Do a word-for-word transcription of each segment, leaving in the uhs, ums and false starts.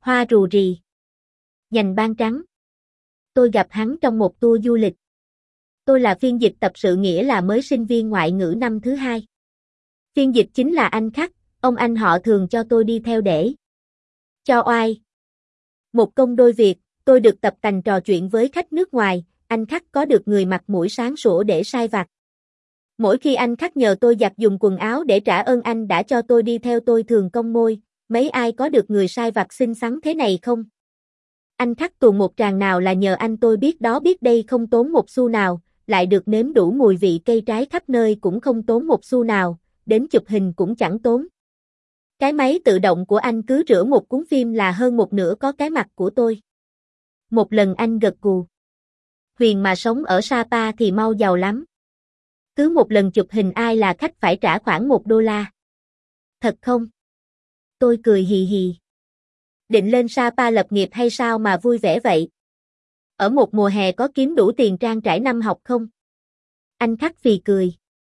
Hoa rù rì. Nhành ban trắng. Tôi gặp hắn trong một tour du lịch. Tôi là phiên dịch tập sự nghĩa là mới sinh viên ngoại ngữ năm thứ hai. Phiên dịch chính là anh Khắc, ông anh họ thường cho tôi đi theo để cho oai. Một công đôi việc, tôi được tập tành trò chuyện với khách nước ngoài, anh Khắc có được người mặt mũi sáng sủa để sai vặt. Mỗi khi anh Khắc nhờ tôi giặt dùng quần áo để trả ơn anh đã cho tôi đi theo tôi thường cong môi, mấy ai có được người sai vặt xinh xắn thế này không? Anh Khắc tuồn một tràng nào là nhờ anh tôi biết đó biết đây không tốn một xu nào, lại được nếm đủ mùi vị cây trái khắp nơi cũng không tốn một xu nào, đến chụp hình cũng chẳng tốn. Cái máy tự động của anh cứ rửa một cuốn phim là hơn một nửa có cái mặt của tôi. Một lần anh gật gù. Huyền mà sống ở Sapa thì mau giàu lắm. Cứ một lần chụp hình ai là khách phải trả khoảng một đô la. Thật không? Tôi cười hì hì. Định lên Sapa lập nghiệp hay sao mà vui vẻ vậy? Ở một mùa hè có kiếm đủ tiền trang trải năm học không? Anh Khắc phì cười.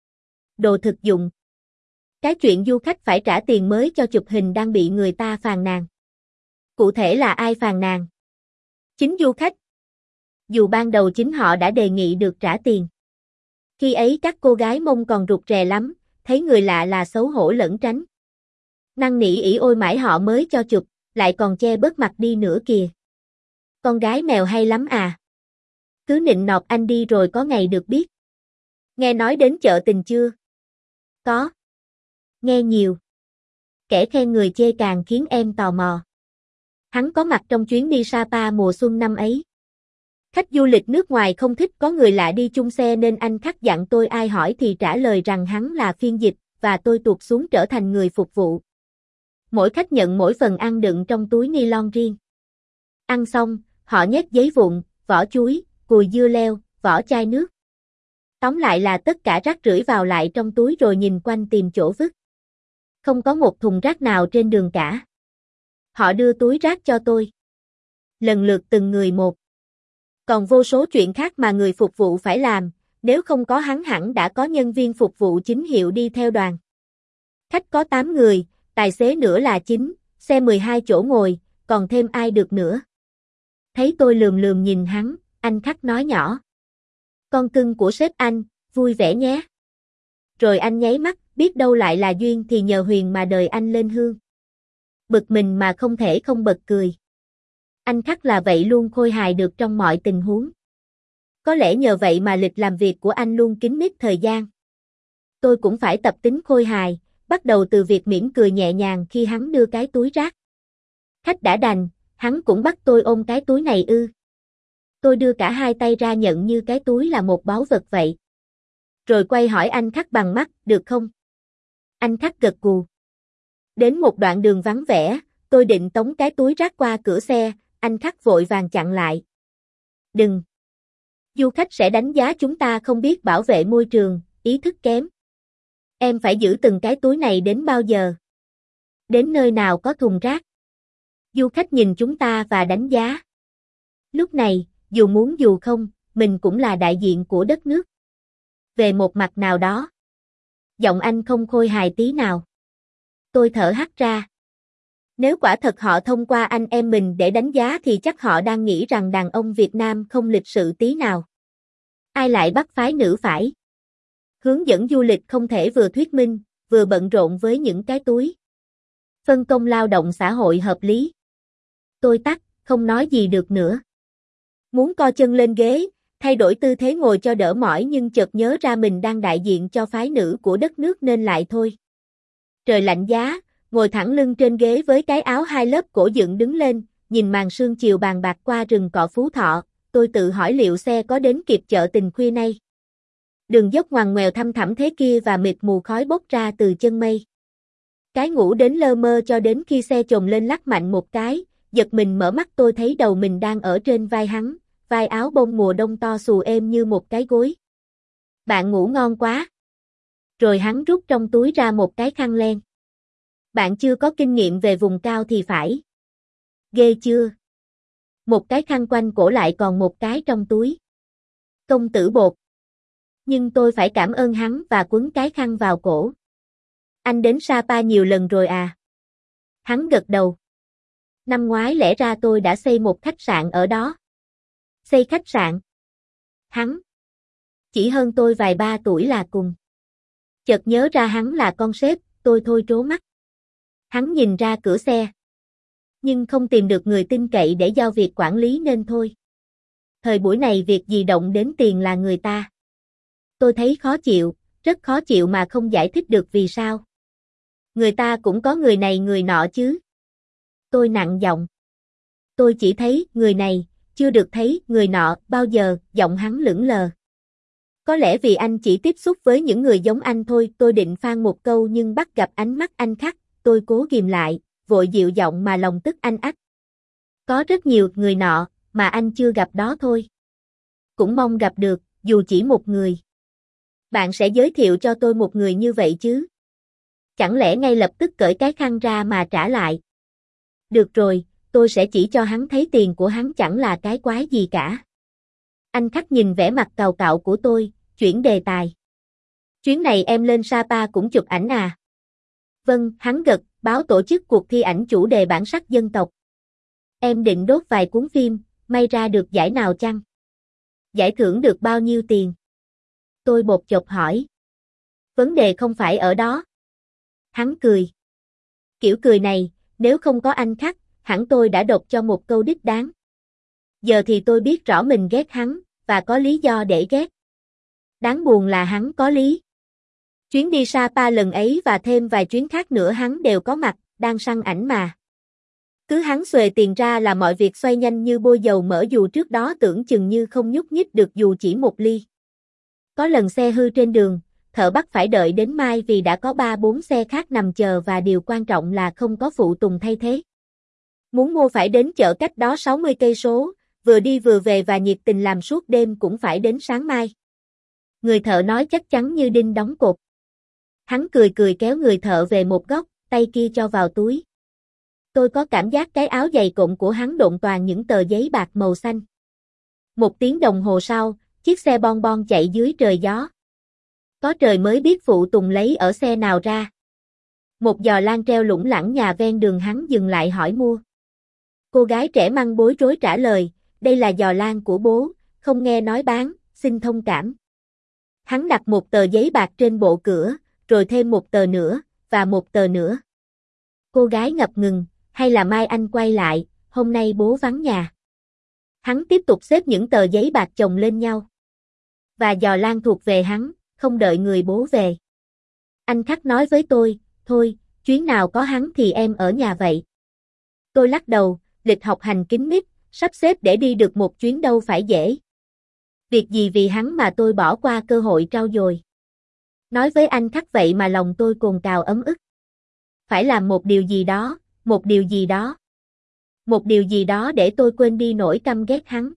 Đồ thực dụng. Cái chuyện du khách phải trả tiền mới cho chụp hình đang bị người ta phàn nàn. Cụ thể là ai phàn nàn? Chính du khách. Dù ban đầu chính họ đã đề nghị được trả tiền. Khi ấy các cô gái Mông còn rụt rè lắm, thấy người lạ là xấu hổ lẫn tránh. Năn nỉ ỉ ôi mãi họ mới cho chụp, lại còn che bớt mặt đi nữa kìa. Con gái mèo hay lắm à. Cứ nịnh nọt anh đi rồi có ngày được biết. Nghe nói đến chợ tình chưa? Có. Nghe nhiều. Kẻ khen người chê càng khiến em tò mò. Hắn có mặt trong chuyến đi Sapa mùa xuân năm ấy. Khách du lịch nước ngoài không thích có người lạ đi chung xe nên anh Khắc dặn tôi ai hỏi thì trả lời rằng hắn là phiên dịch và tôi tuột xuống trở thành người phục vụ. Mỗi khách nhận mỗi phần ăn đựng trong túi ni lon riêng. Ăn xong, họ nhét giấy vụn, vỏ chuối, cùi dưa leo, vỏ chai nước. Tóm lại là tất cả rác rưởi vào lại trong túi rồi nhìn quanh tìm chỗ vứt. Không có một thùng rác nào trên đường cả. Họ đưa túi rác cho tôi. Lần lượt từng người một. Còn vô số chuyện khác mà người phục vụ phải làm, nếu không có hắn hẳn đã có nhân viên phục vụ chính hiệu đi theo đoàn. Khách có tám người, tài xế nữa là chín, xe mười hai chỗ ngồi, còn thêm ai được nữa. Thấy tôi lườm lườm nhìn hắn, anh Khắc nói nhỏ. Con cưng của sếp anh, vui vẻ nhé. Rồi anh nháy mắt, biết đâu lại là duyên thì nhờ Huyền mà đời anh lên hương. Bực mình mà không thể không bật cười. Anh Khắc là vậy luôn khôi hài được trong mọi tình huống. Có lẽ nhờ vậy mà lịch làm việc của anh luôn kín mít thời gian. Tôi cũng phải tập tính khôi hài, bắt đầu từ việc mỉm cười nhẹ nhàng khi hắn đưa cái túi rác. Khách đã đành, hắn cũng bắt tôi ôm cái túi này ư. Tôi đưa cả hai tay ra nhận như cái túi là một báu vật vậy. Rồi quay hỏi anh Khắc bằng mắt, được không? Anh Khắc gật gù. Đến một đoạn đường vắng vẻ, tôi định tống cái túi rác qua cửa xe, anh Khắc vội vàng chặn lại. Đừng! Du khách sẽ đánh giá chúng ta không biết bảo vệ môi trường, ý thức kém. Em phải giữ từng cái túi này đến bao giờ? Đến nơi nào có thùng rác? Du khách nhìn chúng ta và đánh giá. Lúc này, dù muốn dù không, mình cũng là đại diện của đất nước. Về một mặt nào đó. Giọng anh không khôi hài tí nào. Tôi thở hắt ra. Nếu quả thật họ thông qua anh em mình để đánh giá thì chắc họ đang nghĩ rằng đàn ông Việt Nam không lịch sự tí nào. Ai lại bắt phái nữ phải? Hướng dẫn du lịch không thể vừa thuyết minh, vừa bận rộn với những cái túi. Phân công lao động xã hội hợp lý. Tôi tắt, không nói gì được nữa. Muốn co chân lên ghế, thay đổi tư thế ngồi cho đỡ mỏi nhưng chợt nhớ ra mình đang đại diện cho phái nữ của đất nước nên lại thôi. Trời lạnh giá, ngồi thẳng lưng trên ghế với cái áo hai lớp cổ dựng đứng lên, nhìn màn sương chiều bàn bạc qua rừng cọ Phú Thọ, tôi tự hỏi liệu xe có đến kịp chợ tình khuya nay. Đường dốc ngoằn ngoèo thăm thẳm thế kia và mịt mù khói bốc ra từ chân mây. Cái ngủ đến lơ mơ cho đến khi xe chồm lên lắc mạnh một cái, giật mình mở mắt tôi thấy đầu mình đang ở trên vai hắn, vai áo bông mùa đông to xù êm như một cái gối. Bạn ngủ ngon quá. Rồi hắn rút trong túi ra một cái khăn len. Bạn chưa có kinh nghiệm về vùng cao thì phải. Ghê chưa? Một cái khăn quanh cổ lại còn một cái trong túi. Công tử bột. Nhưng tôi phải cảm ơn hắn và quấn cái khăn vào cổ. Anh đến Sapa nhiều lần rồi à? Hắn gật đầu. Năm ngoái lẽ ra tôi đã xây một khách sạn ở đó. Xây khách sạn? Hắn chỉ hơn tôi vài ba tuổi là cùng. Chợt nhớ ra hắn là con sếp, tôi thôi trố mắt. Hắn nhìn ra cửa xe. Nhưng không tìm được người tin cậy để giao việc quản lý nên thôi. Thời buổi này việc gì động đến tiền là người ta. Tôi thấy khó chịu, rất khó chịu mà không giải thích được vì sao. Người ta cũng có người này người nọ chứ. Tôi nặng giọng. Tôi chỉ thấy người này, chưa được thấy người nọ bao giờ, giọng hắn lững lờ. Có lẽ vì anh chỉ tiếp xúc với những người giống anh thôi, tôi định phang một câu nhưng bắt gặp ánh mắt anh khắc, tôi cố ghìm lại, vội dịu giọng mà lòng tức anh ách. Có rất nhiều người nọ, mà anh chưa gặp đó thôi. Cũng mong gặp được, dù chỉ một người. Bạn sẽ giới thiệu cho tôi một người như vậy chứ? Chẳng lẽ ngay lập tức cởi cái khăn ra mà trả lại? Được rồi, tôi sẽ chỉ cho hắn thấy tiền của hắn chẳng là cái quái gì cả. Anh khắc nhìn vẻ mặt càu cạo của tôi, chuyển đề tài. Chuyến này em lên Sapa cũng chụp ảnh à? Vâng, hắn gật, báo tổ chức cuộc thi ảnh chủ đề bản sắc dân tộc. Em định đốt vài cuốn phim, may ra được giải nào chăng? Giải thưởng được bao nhiêu tiền? Tôi bột chộp hỏi. Vấn đề không phải ở đó. Hắn cười. Kiểu cười này, nếu không có anh khắc, hẳn tôi đã đọc cho một câu đích đáng. Giờ thì tôi biết rõ mình ghét hắn, và có lý do để ghét. Đáng buồn là hắn có lý. Chuyến đi Sapa lần ấy và thêm vài chuyến khác nữa hắn đều có mặt, đang săn ảnh mà. Cứ hắn xuề tiền ra là mọi việc xoay nhanh như bôi dầu mỡ dù trước đó tưởng chừng như không nhúc nhích được dù chỉ một ly. Có lần xe hư trên đường, thợ bắt phải đợi đến mai vì đã có ba bốn xe khác nằm chờ và điều quan trọng là không có phụ tùng thay thế. Muốn mua phải đến chợ cách đó sáu mươi cây số, vừa đi vừa về và nhiệt tình làm suốt đêm cũng phải đến sáng mai. Người thợ nói chắc chắn như đinh đóng cột. Hắn cười cười kéo người thợ về một góc, tay kia cho vào túi. Tôi có cảm giác cái áo dày cộm của hắn độn toàn những tờ giấy bạc màu xanh. Một tiếng đồng hồ sau, chiếc xe bon bon chạy dưới trời gió. Có trời mới biết phụ tùng lấy ở xe nào ra. Một giò lan treo lủng lẳng nhà ven đường hắn dừng lại hỏi mua. Cô gái trẻ măng bối rối trả lời, đây là giò lan của bố, không nghe nói bán, xin thông cảm. Hắn đặt một tờ giấy bạc trên bộ cửa, rồi thêm một tờ nữa, và một tờ nữa. Cô gái ngập ngừng, hay là mai anh quay lại, hôm nay bố vắng nhà. Hắn tiếp tục xếp những tờ giấy bạc chồng lên nhau. Và giò lan thuộc về hắn, không đợi người bố về. Anh khắc nói với tôi, thôi, chuyến nào có hắn thì em ở nhà vậy. Tôi lắc đầu, lịch học hành kín mít, sắp xếp để đi được một chuyến đâu phải dễ. Việc gì vì hắn mà tôi bỏ qua cơ hội trau dồi. Nói với anh khắc vậy mà lòng tôi cồn cào ấm ức. Phải làm một điều gì đó, một điều gì đó. Một điều gì đó để tôi quên đi nỗi căm ghét hắn.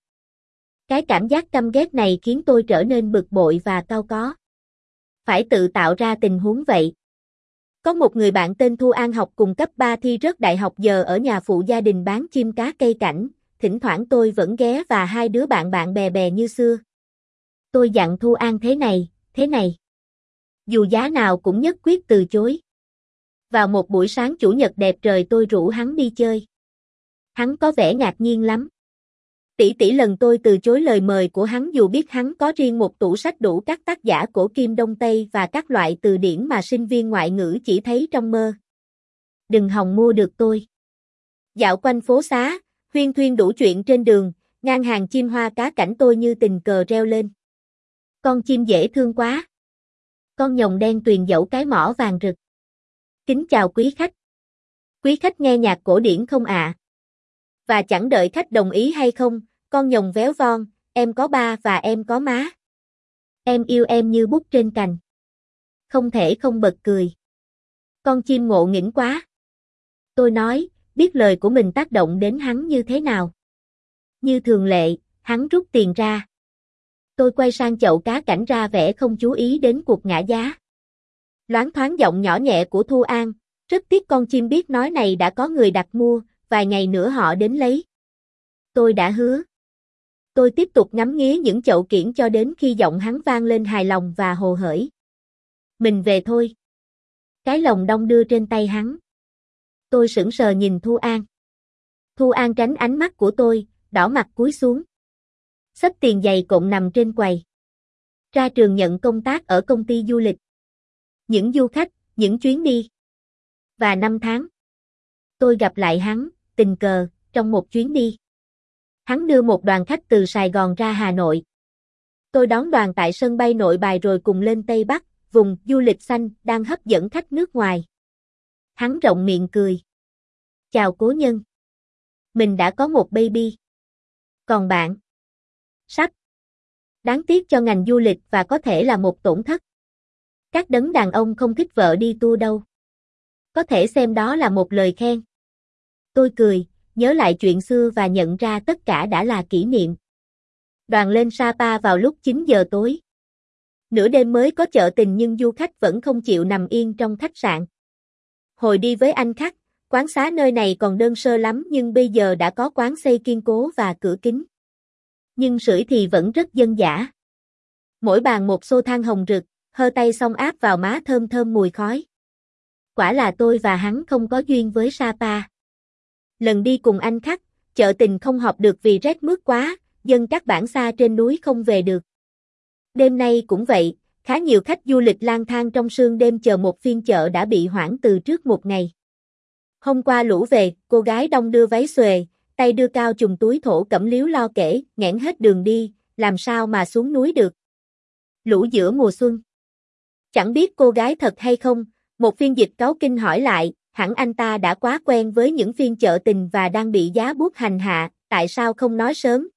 Cái cảm giác căm ghét này khiến tôi trở nên bực bội và cau có. Phải tự tạo ra tình huống vậy. Có một người bạn tên Thu An học cùng cấp ba thi rớt đại học giờ ở nhà phụ gia đình bán chim cá cây cảnh, thỉnh thoảng tôi vẫn ghé và hai đứa bạn bạn bè bè như xưa. Tôi dặn Thu An thế này, thế này. Dù giá nào cũng nhất quyết từ chối. Vào một buổi sáng chủ nhật đẹp trời tôi rủ hắn đi chơi. Hắn có vẻ ngạc nhiên lắm. Tỷ tỷ lần tôi từ chối lời mời của hắn dù biết hắn có riêng một tủ sách đủ các tác giả cổ kim Đông Tây và các loại từ điển mà sinh viên ngoại ngữ chỉ thấy trong mơ. Đừng hòng mua được tôi. Dạo quanh phố xá, huyên thuyên đủ chuyện trên đường, ngang hàng chim hoa cá cảnh tôi như tình cờ reo lên. Con chim dễ thương quá. Con nhồng đen tuyền dẫu cái mỏ vàng rực. Kính chào quý khách. Quý khách nghe nhạc cổ điển không ạ? À? Và chẳng đợi khách đồng ý hay không, con nhồng véo von, em có ba và em có má. Em yêu em như bút trên cành. Không thể không bật cười. Con chim ngộ nghĩnh quá. Tôi nói, biết lời của mình tác động đến hắn như thế nào. Như thường lệ, hắn rút tiền ra. Tôi quay sang chậu cá cảnh ra vẻ không chú ý đến cuộc ngã giá. Loáng thoáng giọng nhỏ nhẹ của Thu An, rất tiếc con chim biết nói này đã có người đặt mua, vài ngày nữa họ đến lấy. Tôi đã hứa. Tôi tiếp tục ngắm nghía những chậu kiển cho đến khi giọng hắn vang lên hài lòng và hồ hởi. Mình về thôi. Cái lồng đong đưa trên tay hắn. Tôi sững sờ nhìn Thu An. Thu An tránh ánh mắt của tôi, đỏ mặt cúi xuống. Xách tiền giày cộm nằm trên quầy. Ra trường nhận công tác ở công ty du lịch. Những du khách, những chuyến đi. Và năm tháng. Tôi gặp lại hắn, tình cờ, trong một chuyến đi. Hắn đưa một đoàn khách từ Sài Gòn ra Hà Nội. Tôi đón đoàn tại sân bay Nội Bài rồi cùng lên Tây Bắc, vùng du lịch xanh đang hấp dẫn khách nước ngoài. Hắn rộng miệng cười. Chào cố nhân. Mình đã có một baby. Còn bạn? Sắp. Đáng tiếc cho ngành du lịch và có thể là một tổn thất. Các đấng đàn ông không thích vợ đi tour đâu. Có thể xem đó là một lời khen. Tôi cười, nhớ lại chuyện xưa và nhận ra tất cả đã là kỷ niệm. Đoàn lên Sapa vào lúc chín giờ tối. Nửa đêm mới có chợ tình nhưng du khách vẫn không chịu nằm yên trong khách sạn. Hồi đi với anh Khắc, quán xá nơi này còn đơn sơ lắm nhưng bây giờ đã có quán xây kiên cố và cửa kính. Nhưng sưởi thì vẫn rất dân dã. Mỗi bàn một xô than hồng rực, hơ tay xong áp vào má thơm thơm mùi khói. Quả là tôi và hắn không có duyên với Sapa. Lần đi cùng anh Khắc, chợ tình không họp được vì rét mướt quá, dân các bản xa trên núi không về được. Đêm nay cũng vậy, khá nhiều khách du lịch lang thang trong sương đêm chờ một phiên chợ đã bị hoãn từ trước một ngày. Hôm qua lũ về, cô gái đong đưa váy xuề, tay đưa cao chùm túi thổ cẩm líu lo kể, nghẽn hết đường đi, làm sao mà xuống núi được. Lũ giữa mùa xuân. Chẳng biết cô gái thật hay không, một phiên dịch cáu kinh hỏi lại, hẳn anh ta đã quá quen với những phiên chợ tình và đang bị giá buốt hành hạ, tại sao không nói sớm.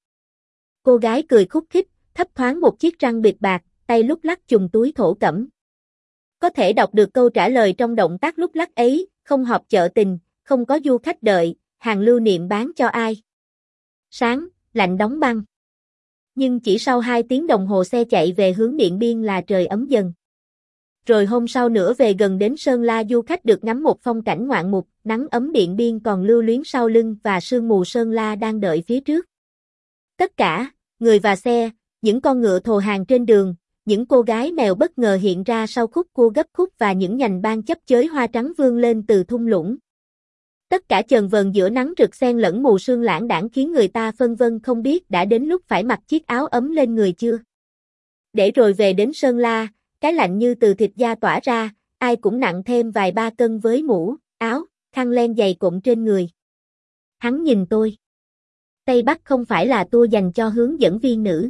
Cô gái cười khúc khích, thấp thoáng một chiếc răng bịt bạc, tay lúc lắc chùm túi thổ cẩm. Có thể đọc được câu trả lời trong động tác lúc lắc ấy, không họp chợ tình, không có du khách đợi, hàng lưu niệm bán cho ai. Sáng, lạnh đóng băng. Nhưng chỉ sau hai tiếng đồng hồ xe chạy về hướng Điện Biên là trời ấm dần. Rồi hôm sau nữa về gần đến Sơn La du khách được ngắm một phong cảnh ngoạn mục, nắng ấm Điện Biên còn lưu luyến sau lưng và sương mù Sơn La đang đợi phía trước. Tất cả, người và xe, những con ngựa thồ hàng trên đường, những cô gái mèo bất ngờ hiện ra sau khúc cua gấp khúc và những nhành ban chấp chới hoa trắng vươn lên từ thung lũng. Tất cả chờn vờn giữa nắng rực xen lẫn mù sương lãng đãng khiến người ta phân vân không biết đã đến lúc phải mặc chiếc áo ấm lên người chưa. Để rồi về đến Sơn La, cái lạnh như từ thịt da tỏa ra, ai cũng nặng thêm vài ba cân với mũ, áo, khăn len dày cộm trên người. Hắn nhìn tôi. Tây Bắc không phải là tour dành cho hướng dẫn viên nữ.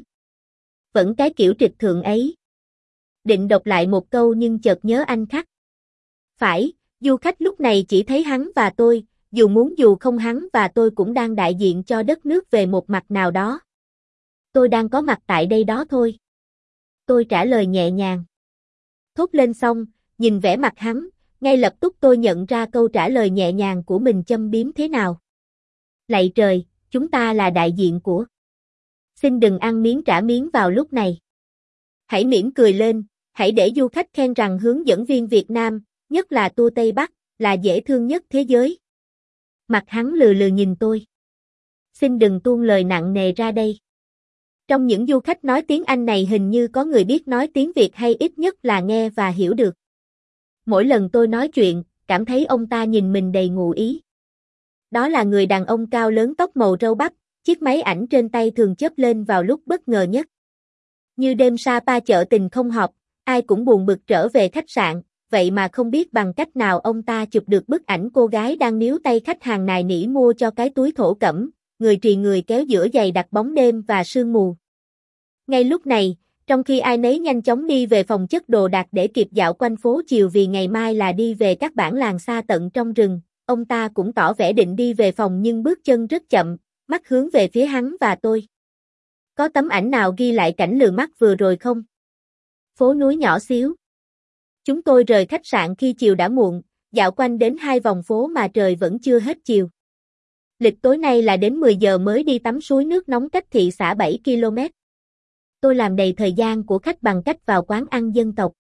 Vẫn cái kiểu trịch thượng ấy. Định đọc lại một câu nhưng chợt nhớ anh Khắc. Phải, du khách lúc này chỉ thấy hắn và tôi, dù muốn dù không hắn và tôi cũng đang đại diện cho đất nước về một mặt nào đó. Tôi đang có mặt tại đây đó thôi. Tôi trả lời nhẹ nhàng. Thốt lên xong, nhìn vẻ mặt hắn, ngay lập tức tôi nhận ra câu trả lời nhẹ nhàng của mình châm biếm thế nào. Lạy trời, chúng ta là đại diện của. Xin đừng ăn miếng trả miếng vào lúc này. Hãy mỉm cười lên, hãy để du khách khen rằng hướng dẫn viên Việt Nam, nhất là tour Tây Bắc, là dễ thương nhất thế giới. Mặt hắn lừ lừ nhìn tôi. Xin đừng tuôn lời nặng nề ra đây. Trong những du khách nói tiếng Anh này hình như có người biết nói tiếng Việt hay ít nhất là nghe và hiểu được. Mỗi lần tôi nói chuyện, cảm thấy ông ta nhìn mình đầy ngụ ý. Đó là người đàn ông cao lớn tóc màu râu bắp, chiếc máy ảnh trên tay thường chớp lên vào lúc bất ngờ nhất. Như đêm Sapa chợ tình không họp, ai cũng buồn bực trở về khách sạn, vậy mà không biết bằng cách nào ông ta chụp được bức ảnh cô gái đang níu tay khách hàng nài nỉ mua cho cái túi thổ cẩm, người trì người kéo giữa giày đặc bóng đêm và sương mù. Ngay lúc này, trong khi ai nấy nhanh chóng đi về phòng chất đồ đạc để kịp dạo quanh phố chiều vì ngày mai là đi về các bản làng xa tận trong rừng, ông ta cũng tỏ vẻ định đi về phòng nhưng bước chân rất chậm, mắt hướng về phía hắn và tôi. Có tấm ảnh nào ghi lại cảnh lừa mắt vừa rồi không? Phố núi nhỏ xíu. Chúng tôi rời khách sạn khi chiều đã muộn, dạo quanh đến hai vòng phố mà trời vẫn chưa hết chiều. Lịch tối nay là đến mười giờ mới đi tắm suối nước nóng cách thị xã bảy ki lô mét. Tôi làm đầy thời gian của khách bằng cách vào quán ăn dân tộc.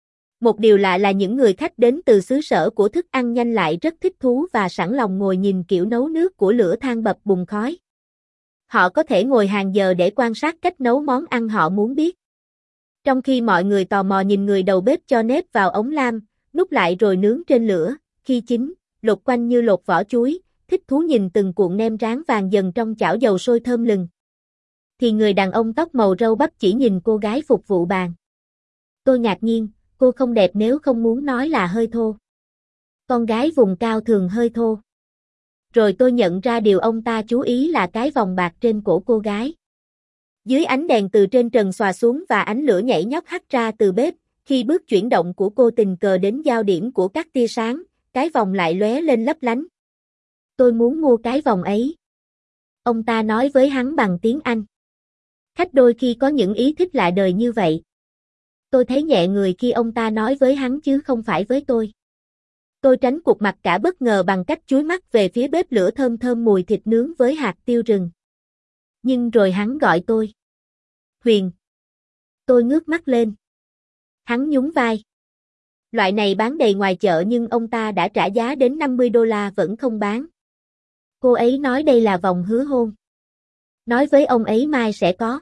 Một điều lạ là những người khách đến từ xứ sở của thức ăn nhanh lại rất thích thú và sẵn lòng ngồi nhìn kiểu nấu nước của lửa than bập bùng khói. Họ có thể ngồi hàng giờ để quan sát cách nấu món ăn họ muốn biết. Trong khi mọi người tò mò nhìn người đầu bếp cho nếp vào ống lam, nút lại rồi nướng trên lửa, khi chín, lột quanh như lột vỏ chuối, thích thú nhìn từng cuộn nem rán vàng dần trong chảo dầu sôi thơm lừng. Thì người đàn ông tóc màu râu bắp chỉ nhìn cô gái phục vụ bàn. Tôi ngạc nhiên, cô không đẹp nếu không muốn nói là hơi thô. Con gái vùng cao thường hơi thô. Rồi tôi nhận ra điều ông ta chú ý là cái vòng bạc trên cổ cô gái. Dưới ánh đèn từ trên trần xòa xuống và ánh lửa nhảy nhót hắt ra từ bếp, khi bước chuyển động của cô tình cờ đến giao điểm của các tia sáng, cái vòng lại lóe lên lấp lánh. Tôi muốn mua cái vòng ấy. Ông ta nói với hắn bằng tiếng Anh. Khách đôi khi có những ý thích lạ đời như vậy. Tôi thấy nhẹ người khi ông ta nói với hắn chứ không phải với tôi. Tôi tránh cuộc mặt cả bất ngờ bằng cách chúi mắt về phía bếp lửa thơm thơm mùi thịt nướng với hạt tiêu rừng. Nhưng rồi hắn gọi tôi. Huyền. Tôi ngước mắt lên. Hắn nhún vai. Loại này bán đầy ngoài chợ nhưng ông ta đã trả giá đến năm mươi đô la vẫn không bán. Cô ấy nói đây là vòng hứa hôn. Nói với ông ấy mai sẽ có.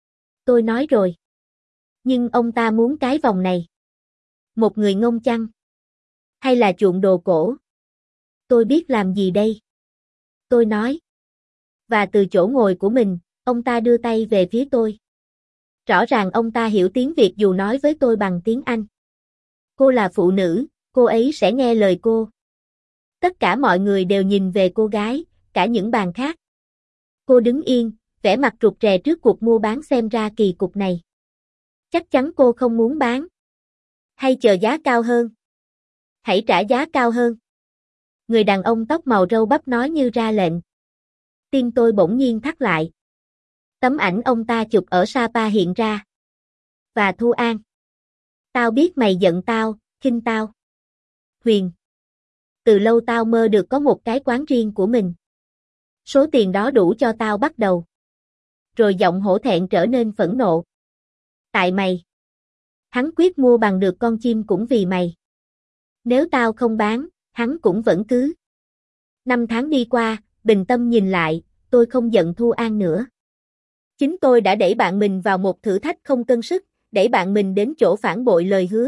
Tôi nói rồi. Nhưng ông ta muốn cái vòng này. Một người ngông chăng? Hay là chuộng đồ cổ? Tôi biết làm gì đây? Tôi nói. Và từ chỗ ngồi của mình, ông ta đưa tay về phía tôi. Rõ ràng ông ta hiểu tiếng Việt dù nói với tôi bằng tiếng Anh. Cô là phụ nữ, cô ấy sẽ nghe lời cô. Tất cả mọi người đều nhìn về cô gái, cả những bàn khác. Cô đứng yên, vẻ mặt rụt rè trước cuộc mua bán xem ra kỳ cục này. Chắc chắn cô không muốn bán. Hay chờ giá cao hơn? Hãy trả giá cao hơn. Người đàn ông tóc màu râu bắp nói như ra lệnh. Tim tôi bỗng nhiên thắt lại. Tấm ảnh ông ta chụp ở Sapa hiện ra. Và Thu An. Tao biết mày giận tao, khinh tao. Huyền. Từ lâu tao mơ được có một cái quán riêng của mình. Số tiền đó đủ cho tao bắt đầu. Rồi giọng hổ thẹn trở nên phẫn nộ. Tại mày. Hắn quyết mua bằng được con chim cũng vì mày. Nếu tao không bán, hắn cũng vẫn cứ. Năm tháng đi qua, bình tâm nhìn lại, tôi không giận Thu An nữa. Chính tôi đã đẩy bạn mình vào một thử thách không cân sức, đẩy bạn mình đến chỗ phản bội lời hứa.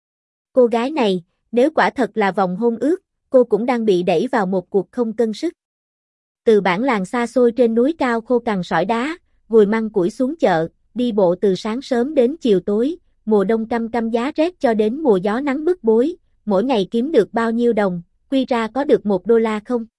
Cô gái này, nếu quả thật là vòng hôn ước, cô cũng đang bị đẩy vào một cuộc không cân sức. Từ bản làng xa xôi trên núi cao khô cằn sỏi đá, gùi măng củi xuống chợ, đi bộ từ sáng sớm đến chiều tối, mùa đông căm căm giá rét cho đến mùa gió nắng bức bối, mỗi ngày kiếm được bao nhiêu đồng, quy ra có được một đô la không?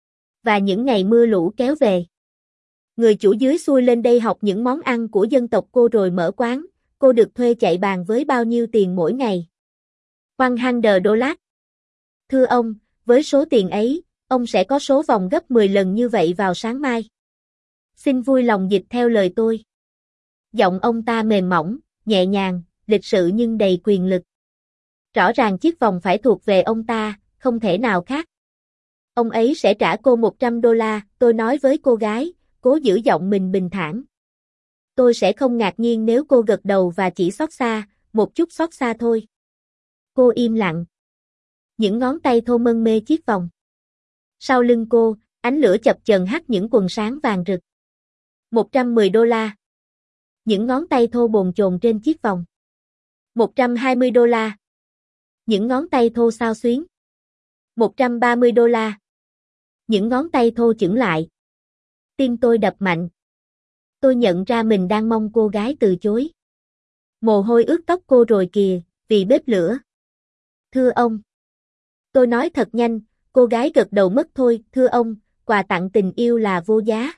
Và những ngày mưa lũ kéo về. Người chủ dưới xuôi lên đây học những món ăn của dân tộc cô rồi mở quán, cô được thuê chạy bàn với bao nhiêu tiền mỗi ngày? một trăm đô la. Thưa ông, với số tiền ấy, ông sẽ có số vòng gấp mười lần như vậy vào sáng mai. Xin vui lòng dịch theo lời tôi. Giọng ông ta mềm mỏng, nhẹ nhàng, lịch sự nhưng đầy quyền lực. Rõ ràng chiếc vòng phải thuộc về ông ta, không thể nào khác. Ông ấy sẽ trả cô một trăm đô la, tôi nói với cô gái, cố giữ giọng mình bình thản. Tôi sẽ không ngạc nhiên nếu cô gật đầu và chỉ xót xa, một chút xót xa thôi. Cô im lặng. Những ngón tay thô mân mê chiếc vòng. Sau lưng cô, ánh lửa chập chờn hắt những quần sáng vàng rực. một trăm mười đô la. Những ngón tay thô bồn chồn trên chiếc vòng. một trăm hai mươi đô la. Những ngón tay thô xao xuyến. một trăm ba mươi đô la. Những ngón tay thô chững lại. Tim tôi đập mạnh. Tôi nhận ra mình đang mong cô gái từ chối. Mồ hôi ướt tóc cô rồi kìa, vì bếp lửa. Thưa ông. Tôi nói thật nhanh, cô gái gật đầu mất thôi, thưa ông, quà tặng tình yêu là vô giá.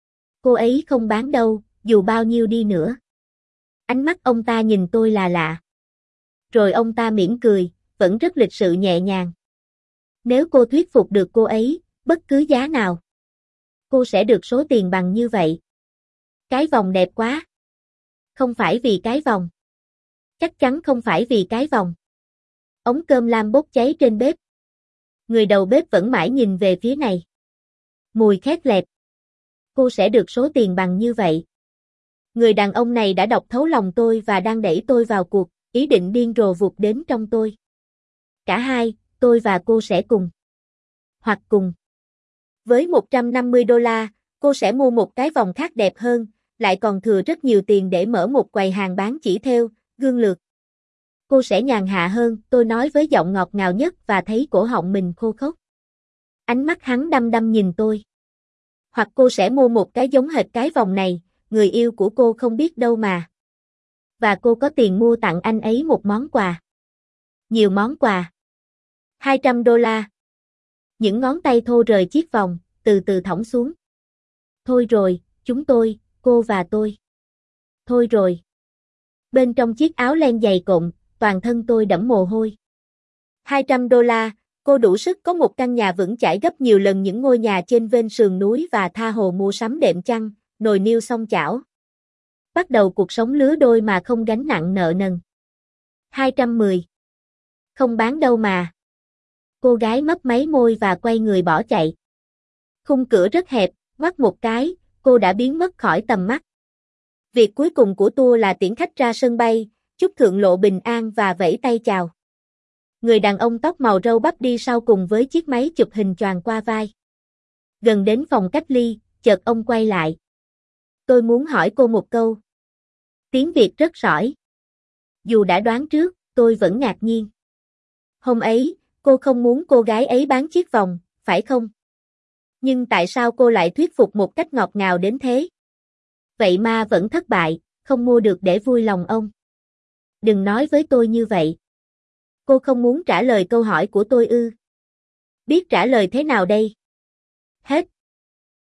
Cô ấy không bán đâu, dù bao nhiêu đi nữa. Ánh mắt ông ta nhìn tôi là lạ. Rồi ông ta mỉm cười, vẫn rất lịch sự nhẹ nhàng. Nếu cô thuyết phục được cô ấy, bất cứ giá nào, cô sẽ được số tiền bằng như vậy. Cái vòng đẹp quá. Không phải vì cái vòng. Chắc chắn không phải vì cái vòng. Ống cơm lam bốc cháy trên bếp. Người đầu bếp vẫn mãi nhìn về phía này. Mùi khét lẹt. Cô sẽ được số tiền bằng như vậy. Người đàn ông này đã đọc thấu lòng tôi và đang đẩy tôi vào cuộc, ý định điên rồ vụt đến trong tôi. Cả hai, tôi và cô sẽ cùng. Hoặc cùng. Với một trăm năm mươi đô la, cô sẽ mua một cái vòng khác đẹp hơn, lại còn thừa rất nhiều tiền để mở một quầy hàng bán chỉ thêu, gương lược. Cô sẽ nhàn hạ hơn, tôi nói với giọng ngọt ngào nhất và thấy cổ họng mình khô khốc. Ánh mắt hắn đăm đăm nhìn tôi. Hoặc cô sẽ mua một cái giống hệt cái vòng này, người yêu của cô không biết đâu mà. Và cô có tiền mua tặng anh ấy một món quà. Nhiều món quà. hai trăm đô la. Những ngón tay thô rời chiếc vòng, từ từ thõng xuống. Thôi rồi, chúng tôi, cô và tôi. Thôi rồi. Bên trong chiếc áo len dày cộm, toàn thân tôi đẫm mồ hôi. hai trăm đô la, cô đủ sức có một căn nhà vững chãi gấp nhiều lần những ngôi nhà trên ven sườn núi và tha hồ mua sắm đệm chăn, nồi niêu song chảo. Bắt đầu cuộc sống lứa đôi mà không gánh nặng nợ nần. hai trăm mười. Không bán đâu mà. Cô gái mấp máy môi và quay người bỏ chạy. Khung cửa rất hẹp, ngoắt một cái, cô đã biến mất khỏi tầm mắt. Việc cuối cùng của tour là tiễn khách ra sân bay, chúc thượng lộ bình an và vẫy tay chào. Người đàn ông tóc màu râu bắp đi sau cùng với chiếc máy chụp hình choàng qua vai. Gần đến phòng cách ly, chợt ông quay lại. Tôi muốn hỏi cô một câu. Tiếng Việt rất giỏi. Dù đã đoán trước, tôi vẫn ngạc nhiên. Hôm ấy, cô không muốn cô gái ấy bán chiếc vòng, phải không? Nhưng tại sao cô lại thuyết phục một cách ngọt ngào đến thế? Vậy mà vẫn thất bại, không mua được để vui lòng ông. Đừng nói với tôi như vậy. Cô không muốn trả lời câu hỏi của tôi ư? Biết trả lời thế nào đây? Hết.